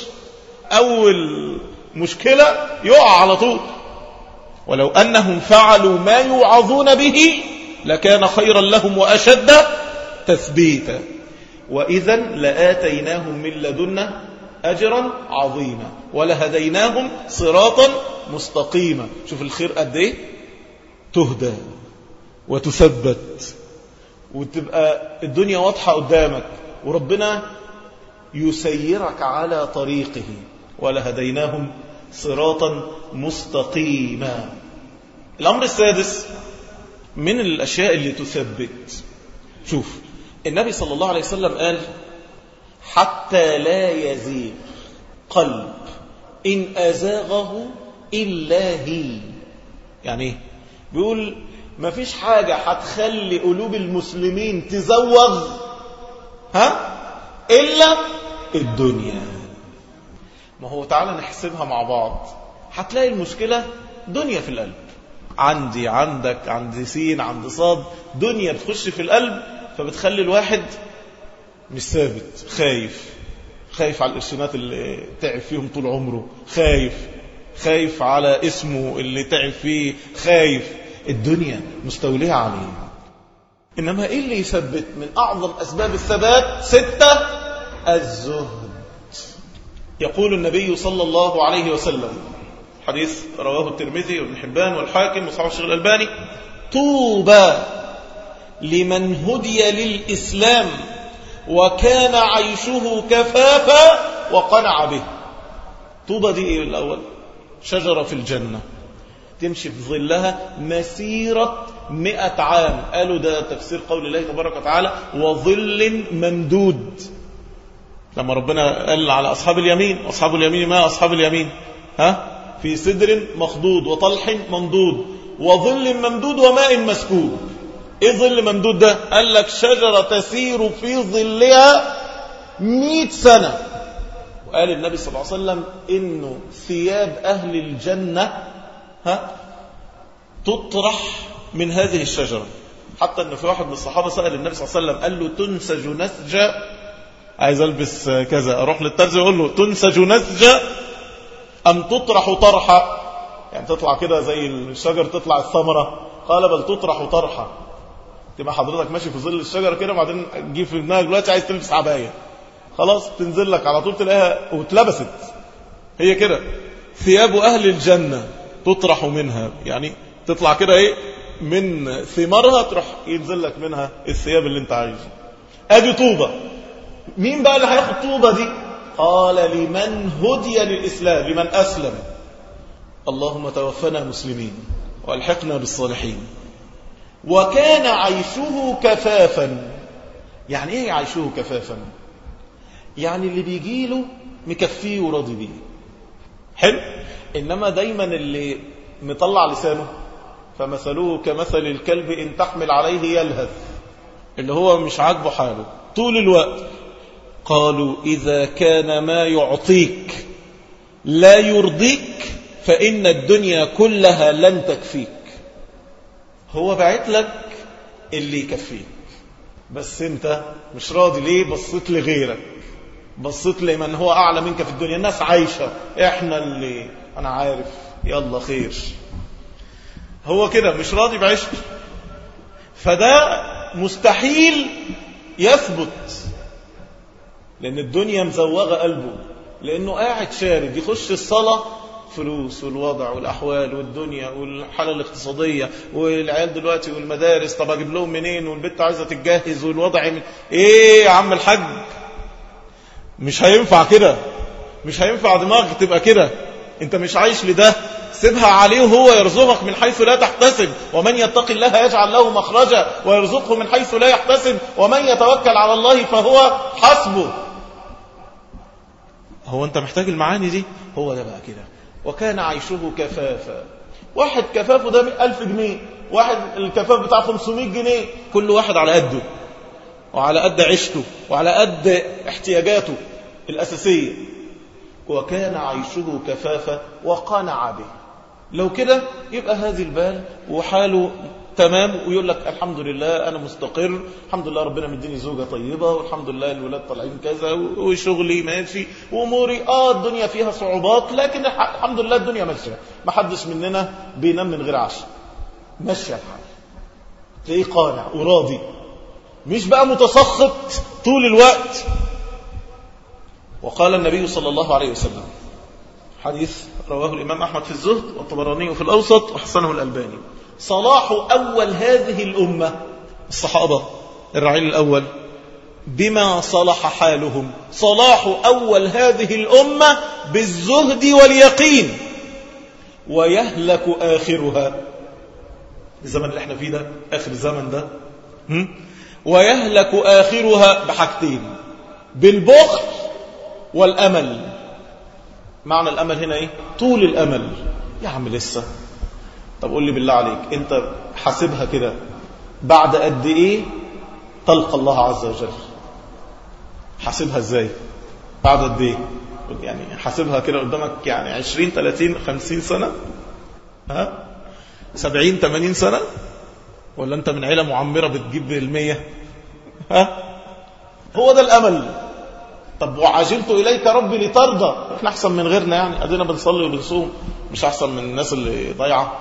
أول مشكلة يقع على طول. ولو أنهم فعلوا ما يوعظون به لكان خيرا لهم وأشد تثبيتا وإذا لآتيناهم من لدنا أجرا عظيما ولهديناهم صراطا مستقيما. شوف الخير قد إيه؟ تهدى وتثبت وتبقى الدنيا واضحة قدامك، وربنا يسيرك على طريقه، ولهديناهم صراطا مستقيما. الأمر السادس من الأشياء اللي تثبت، شوف النبي صلى الله عليه وسلم قال حتى لا يزيغ قلب إن أزاغه إلا هي. يعني ايه؟ بيقول ما فيش حاجة هتخلي قلوب المسلمين تزوغ ها إلا الدنيا. ما هو تعالى نحسبها مع بعض، هتلاقي المشكلة دنيا في القلب، عندي عندك عندي سين عندي صاد، دنيا بتخش في القلب، فبتخلي الواحد مش ثابت، خايف خايف على القرشينات اللي تعب فيهم طول عمره، خايف خايف على اسمه اللي تعب فيه، خايف الدنيا مستولية عليه. إنما إيه اللي يثبت؟ من أعظم أسباب الثبات ستة: الزهد. يقول النبي صلى الله عليه وسلم، حديث رواه الترمذي وابن حبان والحاكم وصححه الشيخ الألباني: طوبى لمن هدي للإسلام وكان عيشه كفافا وقنع به. طوبى دي إيه الأول؟ شجرة في الجنة تمشي في ظلها مسيرة مئة عام. قالوا ده تفسير قول الله تبارك وتعالى وظل ممدود. لما ربنا قال على أصحاب اليمين، أصحاب اليمين ما أصحاب اليمين؟ ها؟ في سدر مخضود وطلح منضود وظل ممدود وماء مسكوب. ايه ظل ممدود ده؟ قال لك شجرة تسير في ظلها مئة سنة. وقال النبي صلى الله عليه وسلم إنه ثياب أهل الجنة ها تطرح من هذه الشجرة. حتى أن في واحد من الصحابة سأل النبي صلى الله عليه وسلم، قال له تنسج نسجة، عايز ألبس كذا أروح للترزي يقول له تنسج نسجة أم تطرح طرحة؟ يعني تطلع كده زي الشجر تطلع الثمرة؟ قال بل تطرح طرحة. تبقى حضرتك ماشي في ظل الشجرة كده، وبعدين تجي في دماغك دلوقتي عايز تلبس عباية، خلاص تنزل لك على طول تلاقيها واتلبست. هي كده ثياب أهل الجنة تطرح منها، يعني تطلع كده ايه من ثمارها، تروح ينزل لك منها الثياب اللي انت عايزه. ادي طوبة. مين بقى اللي هياخد طوبة دي؟ قال لمن هدي للإسلام، لمن أسلم. اللهم توفنا مسلمين والحقنا بالصالحين. وكان عيشه كفافا. يعني ايه عيشه كفافا؟ يعني اللي بيجيله مكفيه وراضي بيه، حلو. انما دايما اللي مطلع لسانه فمثله كمثل الكلب إن تحمل عليه يلهث، اللي هو مش عاجبه حاله طول الوقت. قالوا إذا كان ما يعطيك لا يرضيك فإن الدنيا كلها لن تكفيك. هو بعت لك اللي يكفيك، بس انت مش راضي. ليه؟ بصيت لغيرك، بصيت لمن هو أعلى منك في الدنيا. الناس عايشة، احنا اللي أنا عارف يلا خير. هو كده مش راضي بعيشته، فده مستحيل يثبت، لأن الدنيا مزوغة قلبه، لأنه قاعد شارد يخش الصلاة فلوس والوضع والأحوال والدنيا والحالة الاقتصادية والعيال دلوقتي والمدارس، طب أجيب لهم منين، والبنت عايزة تتجهز والوضع من... إيه يا عم الحاج، مش هينفع كده، مش هينفع دماغك تبقى كده، انت مش عايش لده، سيبها عليه وهو يرزقك من حيث لا تحتسب، ومن يتق الله يجعل له مخرجا ويرزقه من حيث لا يحتسب ومن يتوكل على الله فهو حسبه. هو انت محتاج المعاني دي؟ هو ده بقى كده. وكان عيشه كفافا، واحد كفافه ده ألف جنيه، واحد الكفاف بتاع خمسمائة جنيه، كل واحد على قده وعلى قد عيشته وعلى قد احتياجاته الأساسية. وكان عيشه كفافا وقنع به. لو كده يبقى هذه البال وحاله تمام، ويقول لك الحمد لله أنا مستقر، الحمد لله ربنا مديني زوجة طيبة، والحمد لله الولاد طالعين كذا، وشغلي ماشي، وأموري آه الدنيا فيها صعوبات، لكن الحمد لله الدنيا ماشية، ما حدش مننا بينام من غير عشاء، ماشية الحال، تلاقيه قانع وراضي، مش بقى متسخط طول الوقت. وقال النبي صلى الله عليه وسلم، حديث رواه الإمام أحمد في الزهد والطبراني في الأوسط وحسنه الألباني، صلاح أول هذه الأمة الصحابة الرعيل الأول بما صلح حالهم، صلاح أول هذه الأمة بالزهد واليقين، ويهلك آخرها، الزمن اللي احنا فيه ده آخر الزمن ده، ويهلك آخرها بحاجتين، بالبخل والأمل. معنى الأمل هنا إيه؟ طول الأمل. يا عم لسه، طب قول لي بالله عليك، أنت حاسبها كده، بعد قد إيه تلقى الله عز وجل؟ حاسبها إزاي؟ بعد قد إيه؟ يعني حاسبها كده قدامك، يعني عشرين ثلاثين خمسين سنة، ها؟ سبعين ثمانين سنة، ولا أنت من عيلة معمرة بتجيب المية؟ ها؟ هو ده الأمل. طب وعجلت إليك ربي لترضى، احنا أحسن من غيرنا يعني، أدينا بنصلي وبنصوم، مش أحسن من الناس اللي ضيعة.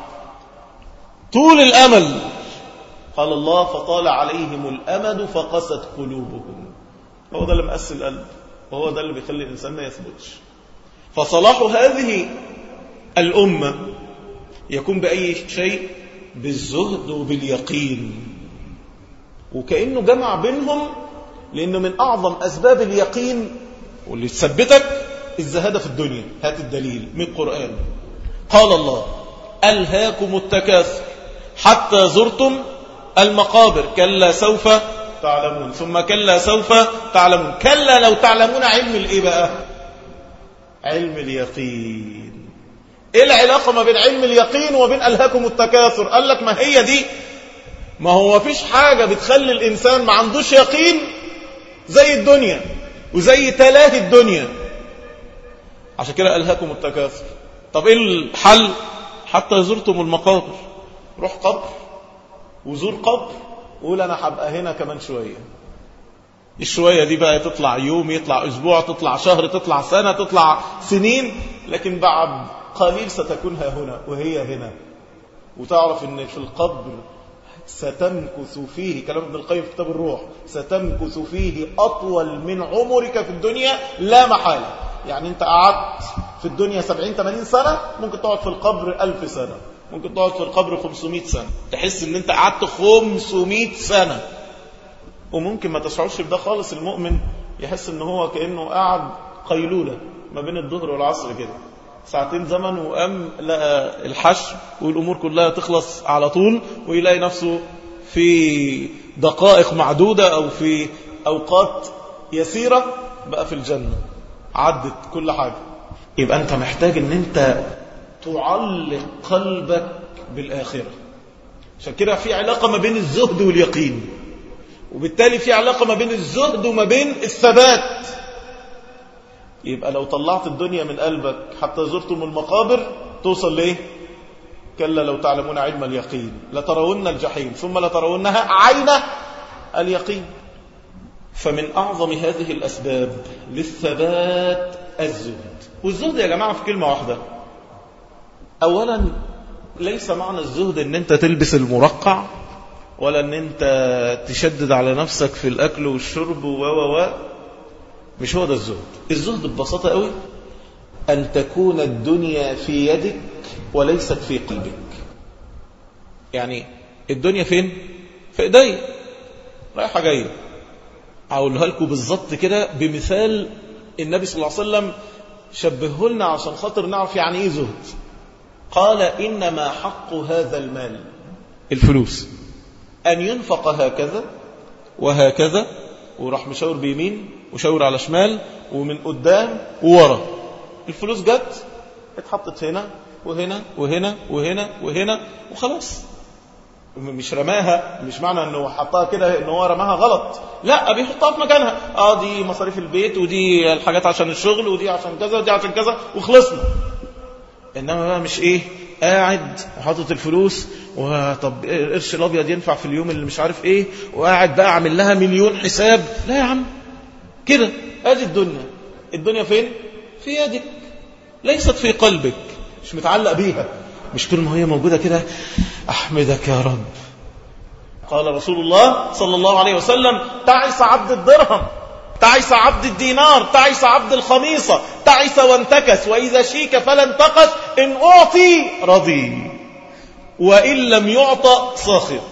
طول الأمل، قال الله فطال عليهم الأمد فقست قلوبهم. هو ده اللي مقسي القلب، وهو ده اللي بيخلي الإنسان ما يثبتش. فصلاح هذه الأمة يكون بأي شيء؟ بالزهد وباليقين. وكأنه جمع بينهم، لأنه من أعظم أسباب اليقين واللي تثبتك الزهادة في الدنيا. هات الدليل من القرآن. قال الله ألهاكم التكاثر حتى زرتم المقابر، كلا سوف تعلمون ثم كلا سوف تعلمون، كلا لو تعلمون علم الإيه بقى؟ علم اليقين. إيه العلاقة ما بين علم اليقين وبين ألهاكم التكاثر؟ قال لك ما هي دي، ما هو فيش حاجة بتخلي الإنسان ما عندوش يقين زي الدنيا وزي تلاهي الدنيا، عشان كده ألهاكم التكاثر. طب إيه الحل؟ حتى زرتم المقابر، روح قبر وزور قبر وقول أنا هبقى هنا كمان شوية. الشوية دي بقى تطلع يوم، يطلع أسبوع، تطلع شهر، تطلع سنة، تطلع سنين، لكن بعد قليل ستكون ها هنا وهي هنا. وتعرف ان في القبر ستمكث فيه، كلام ابن القيم في كتاب الروح، ستمكث فيه أطول من عمرك في الدنيا لا محالة. يعني انت قعدت في الدنيا سبعين ثمانين سنة، ممكن تقعد في القبر ألف سنة، ممكن تقعد في القبر خمسمائة سنة، تحس ان انت قعدت خمسمائة سنة. وممكن ما تشعرش بده خالص. المؤمن يحس ان هو كأنه قاعد قيلولة ما بين الظهر والعصر كده، ساعتين زمن، وقام لقى الحشر والأمور كلها تخلص على طول، ويلاقي نفسه في دقائق معدودة أو في أوقات يسيرة بقى في الجنة، عدت كل حاجة. يبقى أنت محتاج أن أنت تعلق قلبك بالآخرة. عشان كده في علاقة ما بين الزهد واليقين، وبالتالي في علاقة ما بين الزهد وما بين الثبات. يبقى لو طلعت الدنيا من قلبك حتى زرتم المقابر توصل ليه؟ كلا لو تعلمون علم اليقين لترون الجحيم ثم لترونها عين اليقين. فمن أعظم هذه الأسباب للثبات الزهد. والزهد يا جماعة في كلمة واحدة، أولا ليس معنى الزهد ان انت تلبس المرقع، ولا ان انت تشدد على نفسك في الاكل والشرب و و و مش هو ده الزهد. الزهد ببساطة قوي ان تكون الدنيا في يدك وليست في قلبك. يعني الدنيا فين؟ في ايدي، رايحة جاية. هقولها لكم بالظبط كده بمثال النبي صلى الله عليه وسلم شبهه لنا عشان خاطر نعرف يعني ايه زهد. قال إنما حق هذا المال، الفلوس، أن ينفق هكذا وهكذا، وراح مشاور بيمين وشاور على شمال ومن قدام وورا. الفلوس جت اتحطت هنا وهنا وهنا وهنا وهنا وخلاص. مش رماها، مش معنى انه حطها كده انه هو رماها غلط، لا، بيحطها في مكانها. اه دي مصاريف البيت، ودي الحاجات عشان الشغل، ودي عشان كذا، ودي عشان كذا، وخلصنا. انما بقى مش ايه، قاعد وحاطط الفلوس، وطب القرش الابيض ينفع في اليوم اللي مش عارف ايه، وقاعد بقى عامل لها مليون حساب. لا يا عم، كده ادي الدنيا. الدنيا فين؟ في يدك، ليست في قلبك. مش متعلق بيها، مش طول ما هي موجودة كده أحمدك يا رب. قال رسول الله صلى الله عليه وسلم: تعس عبد الدرهم، تعس عبد الدينار، تعس عبد الخميصة، تعس وانتكس، وإذا شيك فلا انتقش، إن أعطي رضي وإن لم يعطى ساخط.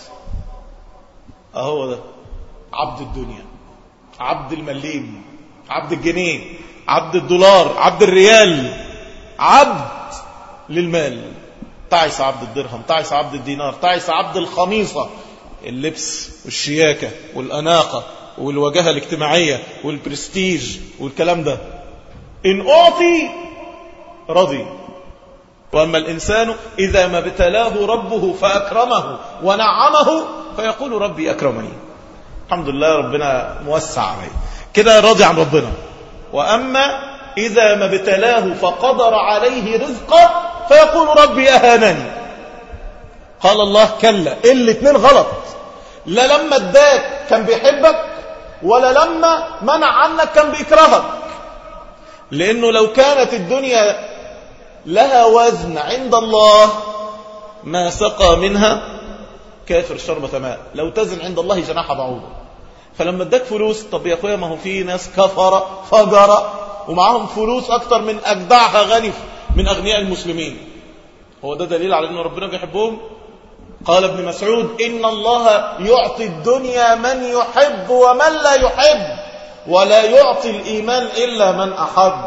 أهو ده عبد الدنيا، عبد المليم، عبد الجنيه، عبد الدولار، عبد الريال، عبد للمال. تعس عبد الدرهم، تعس عبد الدينار، تعس عبد الخميصة، اللبس والشياكة والأناقة والوجهة الاجتماعية والبرستيج والكلام ده. إن أعطي رضي. وأما الإنسان إذا ما ابتلاه ربه فأكرمه ونعمه فيقول ربي أكرمني، الحمد لله ربنا موسع عليه، كده راضي عن ربنا. وأما إذا ما ابتلاه فقدر عليه رزقه فيقول ربي أهانني. قال الله: كلا، الاثنين غلط. لا لما اداك كان بيحبك، ولا لما منع عنك كان بيكرهك. لأنه لو كانت الدنيا لها وزن عند الله ما سقى منها كافر شربة ماء. لو تزن عند الله جناح بعوضة. فلما اداك فلوس، طب يا اخويا ما هو في ناس كفر فجر ومعاهم فلوس اكتر من اجدعها غني من اغنياء المسلمين. هو ده دليل على ان ربنا بيحبهم؟ قال ابن مسعود: ان الله يعطي الدنيا من يحب ومن لا يحب، ولا يعطي الايمان الا من احب.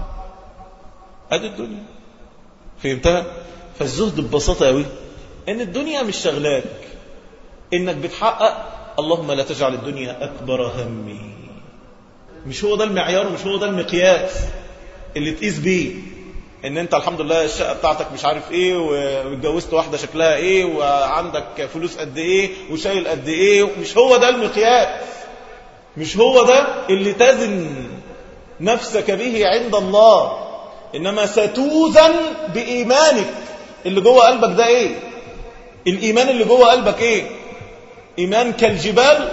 ادي الدنيا، فهمتها؟ فالزهد ببساطه قوي ان الدنيا مش شغلاك، انك بتحقق اللهم لا تجعل الدنيا اكبر همي. مش هو ده المعيار، ومش هو ده المقياس اللي تقيس بيه ان انت الحمد لله الشقه بتاعتك مش عارف ايه، واتجوزت واحده شكلها ايه، وعندك فلوس قد ايه، وشايل قد ايه. مش هو ده المقياس، مش هو ده اللي تزن نفسك به عند الله. انما ستوزن بايمانك اللي جوه قلبك. ده ايه الايمان اللي جوه قلبك؟ ايه؟ ايمان كالجبال،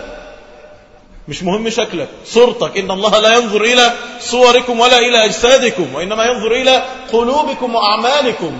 مش مهم شكلك صورتك. إن الله لا ينظر إلى صوركم ولا إلى أجسادكم، وإنما ينظر إلى قلوبكم وأعمالكم.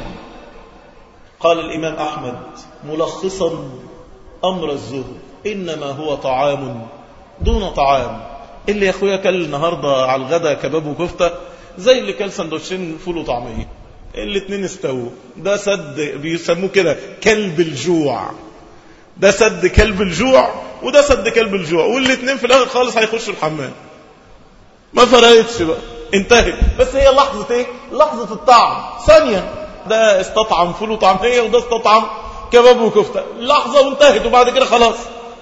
قال الإمام أحمد ملخصا أمر الزهد: إنما هو طعام دون طعام. اللي يا أخويا كل النهاردة على الغداء كباب وكفتة زي اللي كل سندوتشين فول وطعمية، الاتنين استووا. ده سد بيسموه كده كلب الجوع، ده سد كلب الجوع وده سد كلب الجوع، والاثنين في الاخر خالص هيخشوا الحمام. ما فرقتش بقى، انتهت. بس هي لحظه ايه؟ لحظه الطعم، ثانيه. ده استطعم فول وطعميه وده استطعم كباب وكفته، لحظه وانتهت، وبعد كده خلاص.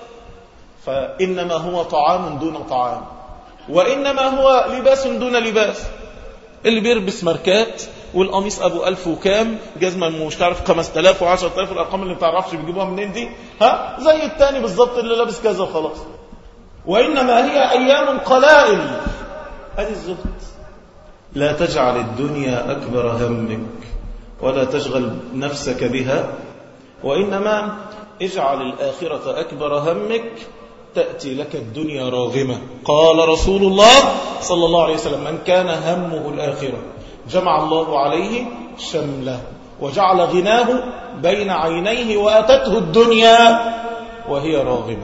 فانما هو طعام دون طعام، وانما هو لباس دون لباس. اللي بيلبس ماركات والقميص ابو الف وكام، جزمه مش عارف خمسة آلاف وعشرة آلاف، الارقام اللي ما بتعرفش بيجيبوها منين دي، ها، زي التاني بالظبط اللي لابس كذا وخلاص. وانما هي ايام قلائل. هذه الزهد. لا تجعل الدنيا اكبر همك ولا تشغل نفسك بها، وانما اجعل الاخره اكبر همك تأتي لك الدنيا راغمة. قال رسول الله صلى الله عليه وسلم: من كان همه الآخرة جمع الله عليه شمله وجعل غناه بين عينيه وأتته الدنيا وهي راغمة.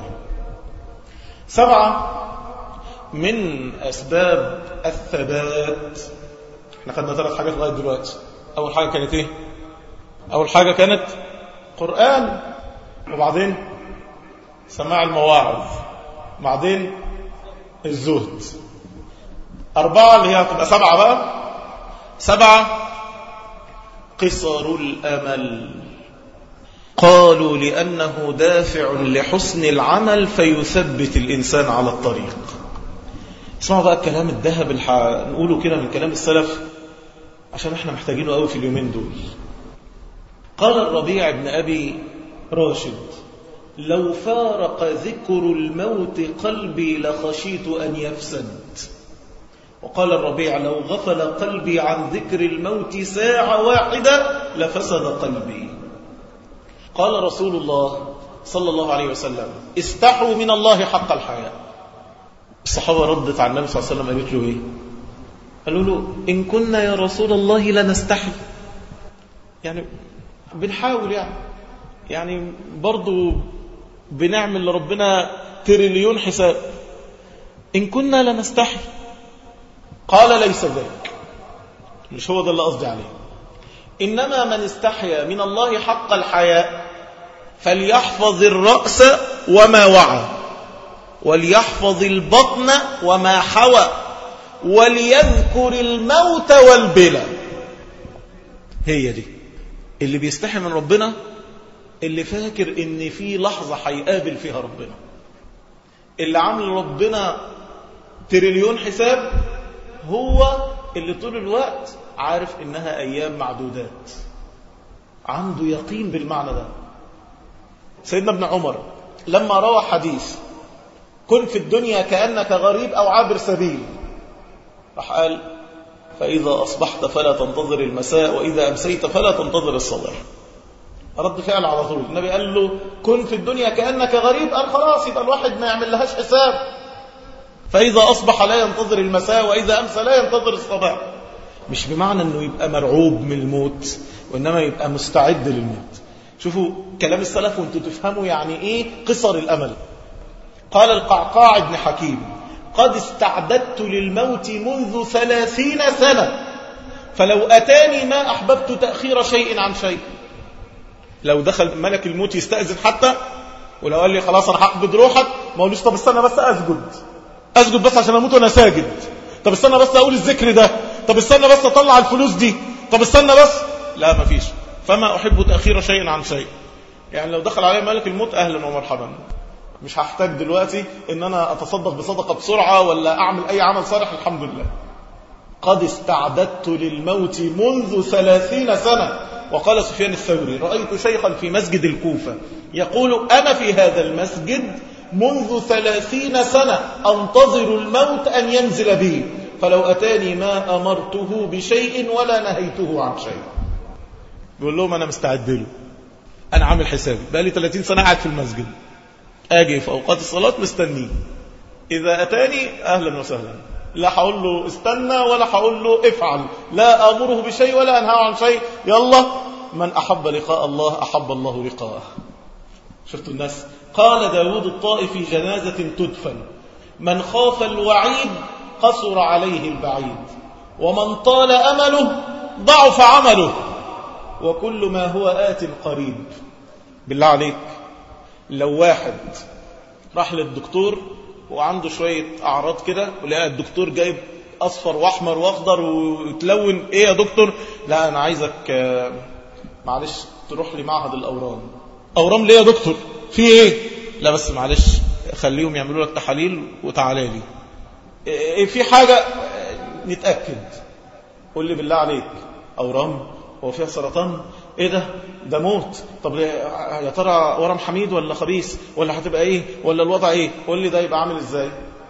سبعة من أسباب الثبات. احنا خدنا ثلاث حاجات لغاية دلوقتي. أول حاجة كانت إيه؟ أول حاجة كانت قرآن، وبعدين سماع المواعظ، بعدين الزهد. أربعة اللي هي هتبقى سبعة بقى. سبعة قصر الأمل. قالوا لأنه دافع لحسن العمل فيثبت الإنسان على الطريق. اسمعوا بقى الكلام الذهب اللي نقوله كده من كلام السلف عشان احنا محتاجينه قوي في اليومين دول. قال الربيع بن أبي راشد: لو فارق ذكر الموت قلبي لخشيت أن يفسد. وقال الربيع: لو غفل قلبي عن ذكر الموت ساعة واحدة لفسد قلبي. قال رسول الله صلى الله عليه وسلم: استحوا من الله حق الحياء. الصحابة ردت على النبي صلى الله عليه وسلم قالت له ايه؟ قالوا له: إن كنا يا رسول الله لنستحي، يعني بنحاول، يعني يعني برضو بنعمل لربنا تريليون حساب. إن كنا لنستحي. قال: ليس ذلك، مش هو ده اللي قصدي عليه. إنما من استحيا من الله حق الحياء فليحفظ الرأس وما وعى، وليحفظ البطن وما حوى، وليذكر الموت والبلى. هي دي اللي بيستحي من ربنا، اللي فاكر ان في لحظة هيقابل فيها ربنا، اللي عامل ربنا تريليون حساب، هو اللي طول الوقت عارف انها ايام معدودات، عنده يقين بالمعنى ده. سيدنا ابن عمر لما روى حديث كن في الدنيا كأنك غريب او عابر سبيل، راح قال: فإذا أصبحت فلا تنتظر المساء، وإذا أمسيت فلا تنتظر الصباح. رد فعل على طول. النبي قال له: كن في الدنيا كأنك غريب، قال خلاص يبقى الواحد ما يعمل لهاش حساب. فإذا أصبح لا ينتظر المساء، وإذا أمسى لا ينتظر الصباح. مش بمعنى أنه يبقى مرعوب من الموت، وإنما يبقى مستعد للموت. شوفوا كلام السلف وانتوا تفهموا يعني إيه قصر الأمل. قال القعقاع بن حكيم: قد استعددت للموت منذ ثلاثين سنة، فلو أتاني ما أحببت تأخير شيء عن شيء. لو دخل ملك الموت يستأذن حتى، ولو قال لي خلاص أنا هقبض روحك، ما قوليش طب استنى بس أسجد أسجد بس عشان أموت وأنا ساجد، طب استنى بس أقول الذكر ده، طب استنى بس أطلع الفلوس دي، طب استنى بس. لا، ما فيش. فما أحب تأخير شيء عن شيء. يعني لو دخل علي ملك الموت أهلا ومرحبا، مش هحتاج دلوقتي ان انا اتصدق بصدقة بسرعة ولا اعمل اي عمل صالح. الحمد لله. قد استعددت للموت منذ ثلاثين سنة. وقال سفيان الثوري: رأيت شيخا في مسجد الكوفة يقول: انا في هذا المسجد منذ ثلاثين سنة انتظر الموت ان ينزل بي، فلو اتاني ما امرته بشيء ولا نهيته عن شيء. بيقول لهم انا مستعد له، انا عامل حسابي، بقى لي ثلاثين سنة قاعد في المسجد، اجي في اوقات الصلاة مستنيه، اذا اتاني اهلا وسهلا، لا هقول له استنى ولا هقول له افعل، لا امره بشيء ولا انهاه عن شيء. يلا، من احب لقاء الله احب الله لقاءه. شفتوا الناس؟ قال داود الطائفي: جنازة تدفن، من خاف الوعيد قصر عليه البعيد، ومن طال امله ضعف عمله، وكل ما هو آت قريب. بالله عليك، لو واحد راح للدكتور وعنده شوية أعراض كده، ولقى الدكتور جايب أصفر وأحمر وأخضر وتلون، إيه يا دكتور؟ لا أنا عايزك معلش تروح لي معهد الأورام. أورام ليه يا دكتور؟ في إيه؟ لا بس معلش خليهم يعملوا لك تحاليل وتعالى لي. إيه في حاجة نتأكد. قول لي بالله عليك، أورام هو فيها سرطان؟ ايه ده؟ ده موت. طب يا ترى ورم حميد ولا خبيث ولا هتبقى ايه ولا الوضع ايه؟ قول لي ده يبقى عامل ازاي.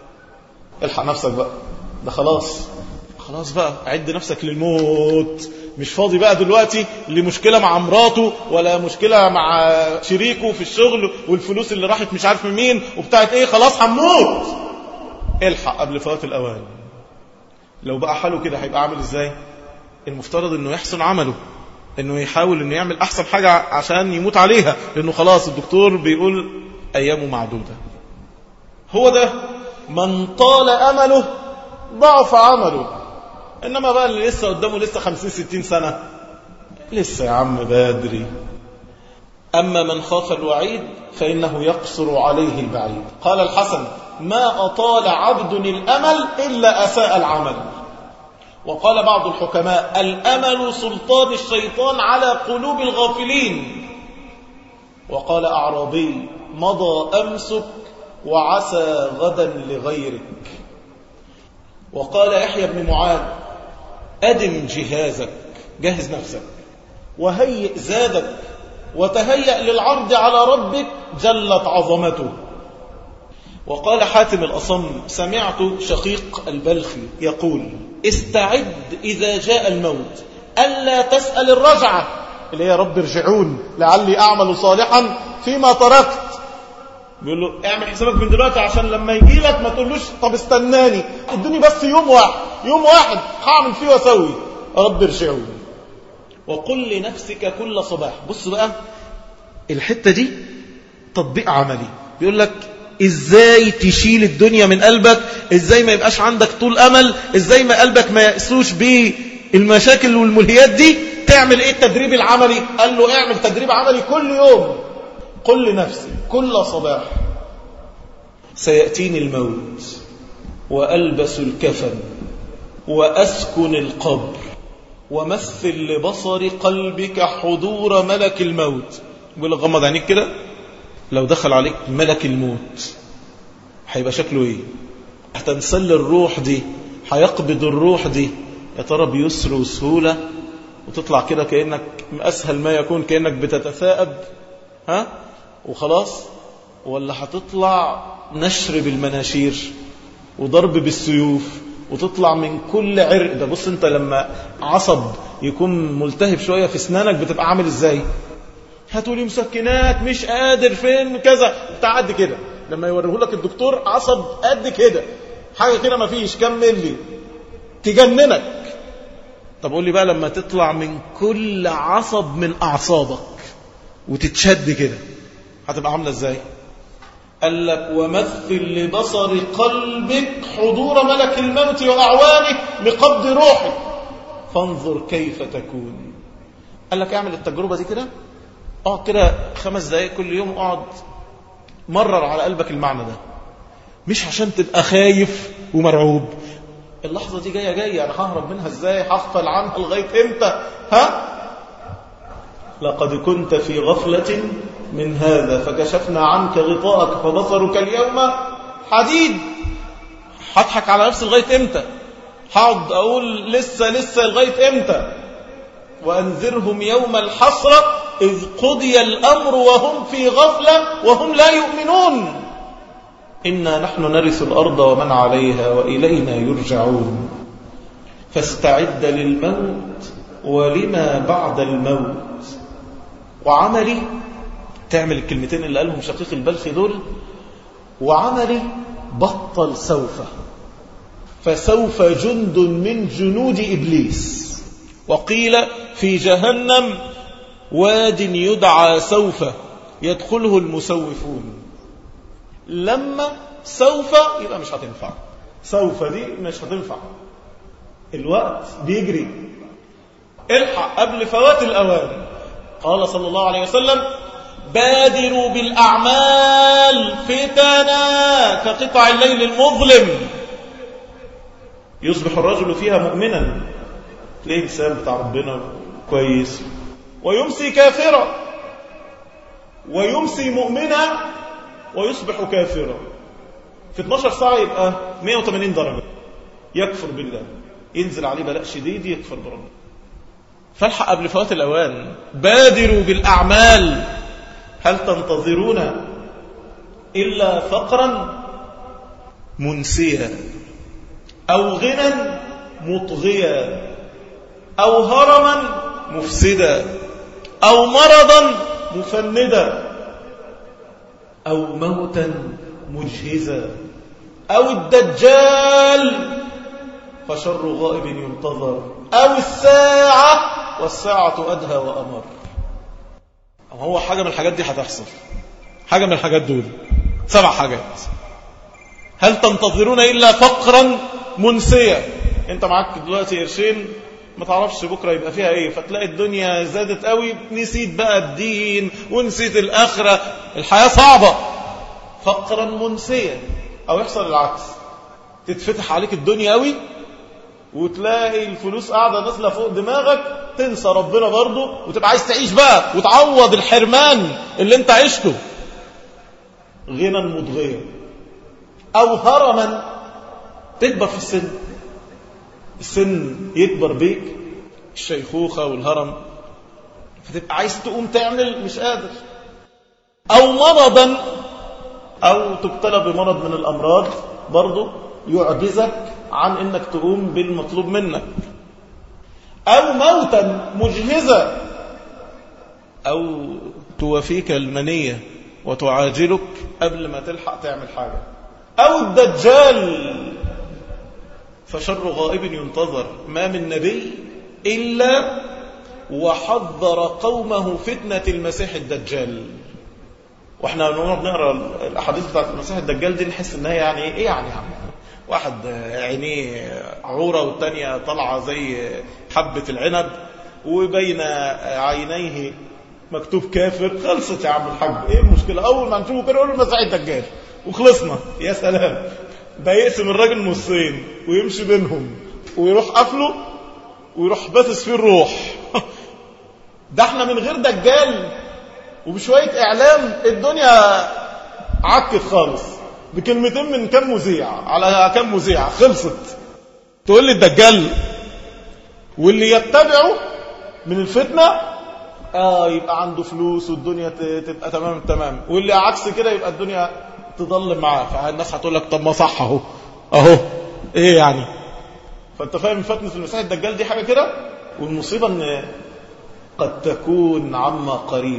الحق نفسك بقى، ده خلاص خلاص بقى، عد نفسك للموت. مش فاضي بقى دلوقتي لمشكلة مع مراته ولا مشكلة مع شريكه في الشغل والفلوس اللي راحت مش عارف مين وبتاعت ايه. خلاص هنموت، الحق قبل فوات الاوان. لو بقى حاله كده هيبقى عامل ازاي؟ المفترض انه يحسن عمله، انه يحاول انه يعمل احسن حاجة عشان يموت عليها، لانه خلاص الدكتور بيقول ايامه معدودة. هو ده من طال امله ضعف عمله. انما بقى اللي لسه قدامه لسه خمسين ستين سنة، لسه يا عم بدري. اما من خاف الوعيد فانه يقصر عليه البعيد. قال الحسن: ما اطال عبد الامل الا اساء العمل. وقال بعض الحكماء: الامل سلطان الشيطان على قلوب الغافلين. وقال اعرابي: مضى امسك وعسى غدا لغيرك. وقال يحيى بن معاذ: أدم جهازك، جهز نفسك، وهيئ زادك، وتهيأ للعرض على ربك جلت عظمته. وقال حاتم الأصم: سمعت شقيق البلخي يقول: استعد إذا جاء الموت ألا تسأل الرجعة، اللي هي رب ارجعون لعلي أعمل صالحا فيما تركت. بيقول له اعمل حسابك من دلوقتي عشان لما يجي لك ما تقولوش طب استناني، ادوني بس يوم واحد، يوم واحد هعمل فيه واسوي. رب ارجعون. وقل لنفسك كل صباح. بص بقى الحتة دي تطبيق عملي، بيقول لك ازاي تشيل الدنيا من قلبك، ازاي ما يبقاش عندك طول امل، ازاي ما قلبك ما يأسوش بالمشاكل والملهيات دي. تعمل ايه التدريب العملي؟ قال له اعمل تدريب عملي كل يوم. قل لنفسي كل صباح: سيأتيني الموت وألبس الكفن وأسكن القبر، ومثل لبصر قلبك حضور ملك الموت. يقول لك غمض عينيك كده، لو دخل عليك ملك الموت هيبقى شكله ايه؟ هتنسل الروح دي، هيقبض الروح دي يا ترى بيسر وسهولة وتطلع كده كأنك أسهل ما يكون، كأنك بتتثاءب ها وخلاص، ولا هتطلع نشر بالمناشير وضرب بالسيوف وتطلع من كل عرق؟ ده بص انت لما عصب يكون ملتهب شوية في اسنانك بتبقى عامل ازاي؟ هتقولي مسكنات مش قادر فين كذا، تعد كده لما يوريه لك الدكتور عصب قد كده، حاجة كده ما فيش كم ملي تجننك. طب قول لي بقى لما تطلع من كل عصب من أعصابك وتتشد كده هتبقى عاملة ازاي؟ قال لك: ومثل لبصر قلبك حضور ملك الموت وأعوانه لقبض روحك فانظر كيف تكون. قال لك اعمل التجربة دي كده، اقعد كده خمس دقايق كل يوم، اقعد مرر على قلبك المعنى ده، مش عشان تبقى خايف ومرعوب. اللحظة دي جاية جاية، أنا ههرب منها ازاي؟ هغفل عنها لغاية امتى؟ ها؟ لقد كنت في غفلة من هذا فكشفنا عنك غطاءك فبصرك اليوم حديد. هضحك على نفسي لغاية امتى؟ هقعد اقول لسه لسه لغاية امتى؟ وانذرهم يوم الحسرة اذ قضي الامر وهم في غفلة وهم لا يؤمنون. إنا نحن نرث الأرض ومن عليها وإلينا يرجعون. فاستعد للموت ولما بعد الموت. وعملي تعمل الكلمتين اللي قالهم شقيق البلخي دول، وعملي بطل سوف، فسوف جند من جنود إبليس. وقيل في جهنم واد يدعى سوف يدخله المسوفون. لما سوف يبقى مش هتنفع، سوف دي مش هتنفع، الوقت بيجري، الحق قبل فوات الأوان. قال صلى الله عليه وسلم: بادروا بالأعمال فتنا كقطع الليل المظلم. يصبح الرجل فيها مؤمنا، تلاقيه إنسان بتاع ربنا كويس، ويمسي كافرا، ويمسي مؤمنا ويصبح كافرا. في اثناشر ساعة يبقى مئة وثمانين درجة، يكفر بالله، ينزل عليه بلاء شديد يكفر بربه. فالحق قبل فوات الأوان. بادروا بالأعمال. هل تنتظرون إلا فقرا منسيا، أو غنى مطغيا، أو هرما مفسدا، أو مرضا مفندا، أو موتا مجهزا، أو الدجال فشر غائب ينتظر، أو الساعة والساعة أدهى وأمر. هو حاجة من الحاجات دي هتحصل، حاجة من الحاجات دول، سبع حاجات. هل تنتظرون إلا فقرا منسيا؟ انت معاك دلوقتي قرشين ما تعرفش بكرة يبقى فيها ايه، فتلاقي الدنيا زادت قوي، نسيت بقى الدين ونسيت الآخرة، الحياة صعبة. فقرا منسيا. او يحصل العكس، تتفتح عليك الدنيا قوي وتلاقي الفلوس قاعدة نازلة فوق دماغك، تنسى ربنا برضه وتبقى عايز تعيش بقى وتعوض الحرمان اللي انت عشته. غنى مضغيا. او هرما، تكبر في السن، السن يكبر بيك، الشيخوخة والهرم، فتبقى عايز تقوم تعمل مش قادر. او مرضا، او تبتلى بمرض من الامراض برضه يعجزك عن انك تقوم بالمطلوب منك. او موتا مجهزا، او توافيك المنية وتعاجلك قبل ما تلحق تعمل حاجة. او الدجال، فشر غائب ينتظر، ما من نبي إلا وحذر قومه فتنة المسيح الدجال. واحنا بنقرأ الأحاديث بتاعت المسيح الدجال دي نحس انها يعني ايه يعني يعني واحد عينيه عورة والتانية طلعة زي حبة العنب وبين عينيه مكتوب كافر. خلصت يا عم الحاج، ايه المشكلة؟ اول ما نشوفه كده نقول المسيح الدجال وخلصنا. يا سلام، ده يقسم الراجل نصين ويمشي بينهم ويروح قفله ويروح باسس فيه الروح. ده احنا من غير دجال وبشوية اعلام الدنيا عكت خالص، بكلمتين من كم مذيع على كم مذيع خلصت. تقول لي الدجال واللي يتبعه من الفتنة اه يبقى عنده فلوس والدنيا تبقى تمام تمام، واللي عكس كده يبقى الدنيا تضل معاه. فالناس هتقول لك طب ما صح اهو اهو ايه يعني. فانت فاهم فتنة المسيح الدجال دي حاجة كده، والمصيبة ان قد تكون عما قريب،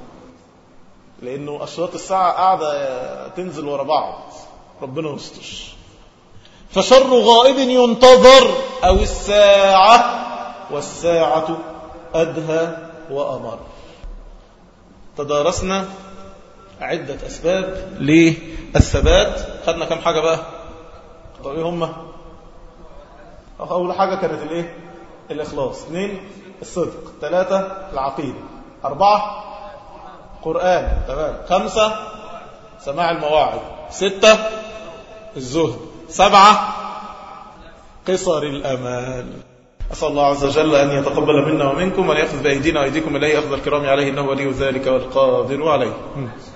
لانه اشراط الساعة قاعدة تنزل ورا بعض، ربنا يستر. فشر غائب ينتظر، او الساعة والساعة ادهى وامر. تدارسنا عدة أسباب للثبات. خدنا كم حاجة بقى؟ طب إيه هم؟ أول حاجة كانت الإيه؟ الإخلاص. اثنين الصدق. ثلاثة العقيدة. أربعة قرآن. تمام. خمسة سماع المواعظ. ستة الزهد. سبعة قصر الأمال. أسأل الله عز وجل أن يتقبل منا ومنكم وأن يأخذ بأيدينا وأيديكم إليه أخذ الكرام عليه إنه ولي ذلك والقادر عليه.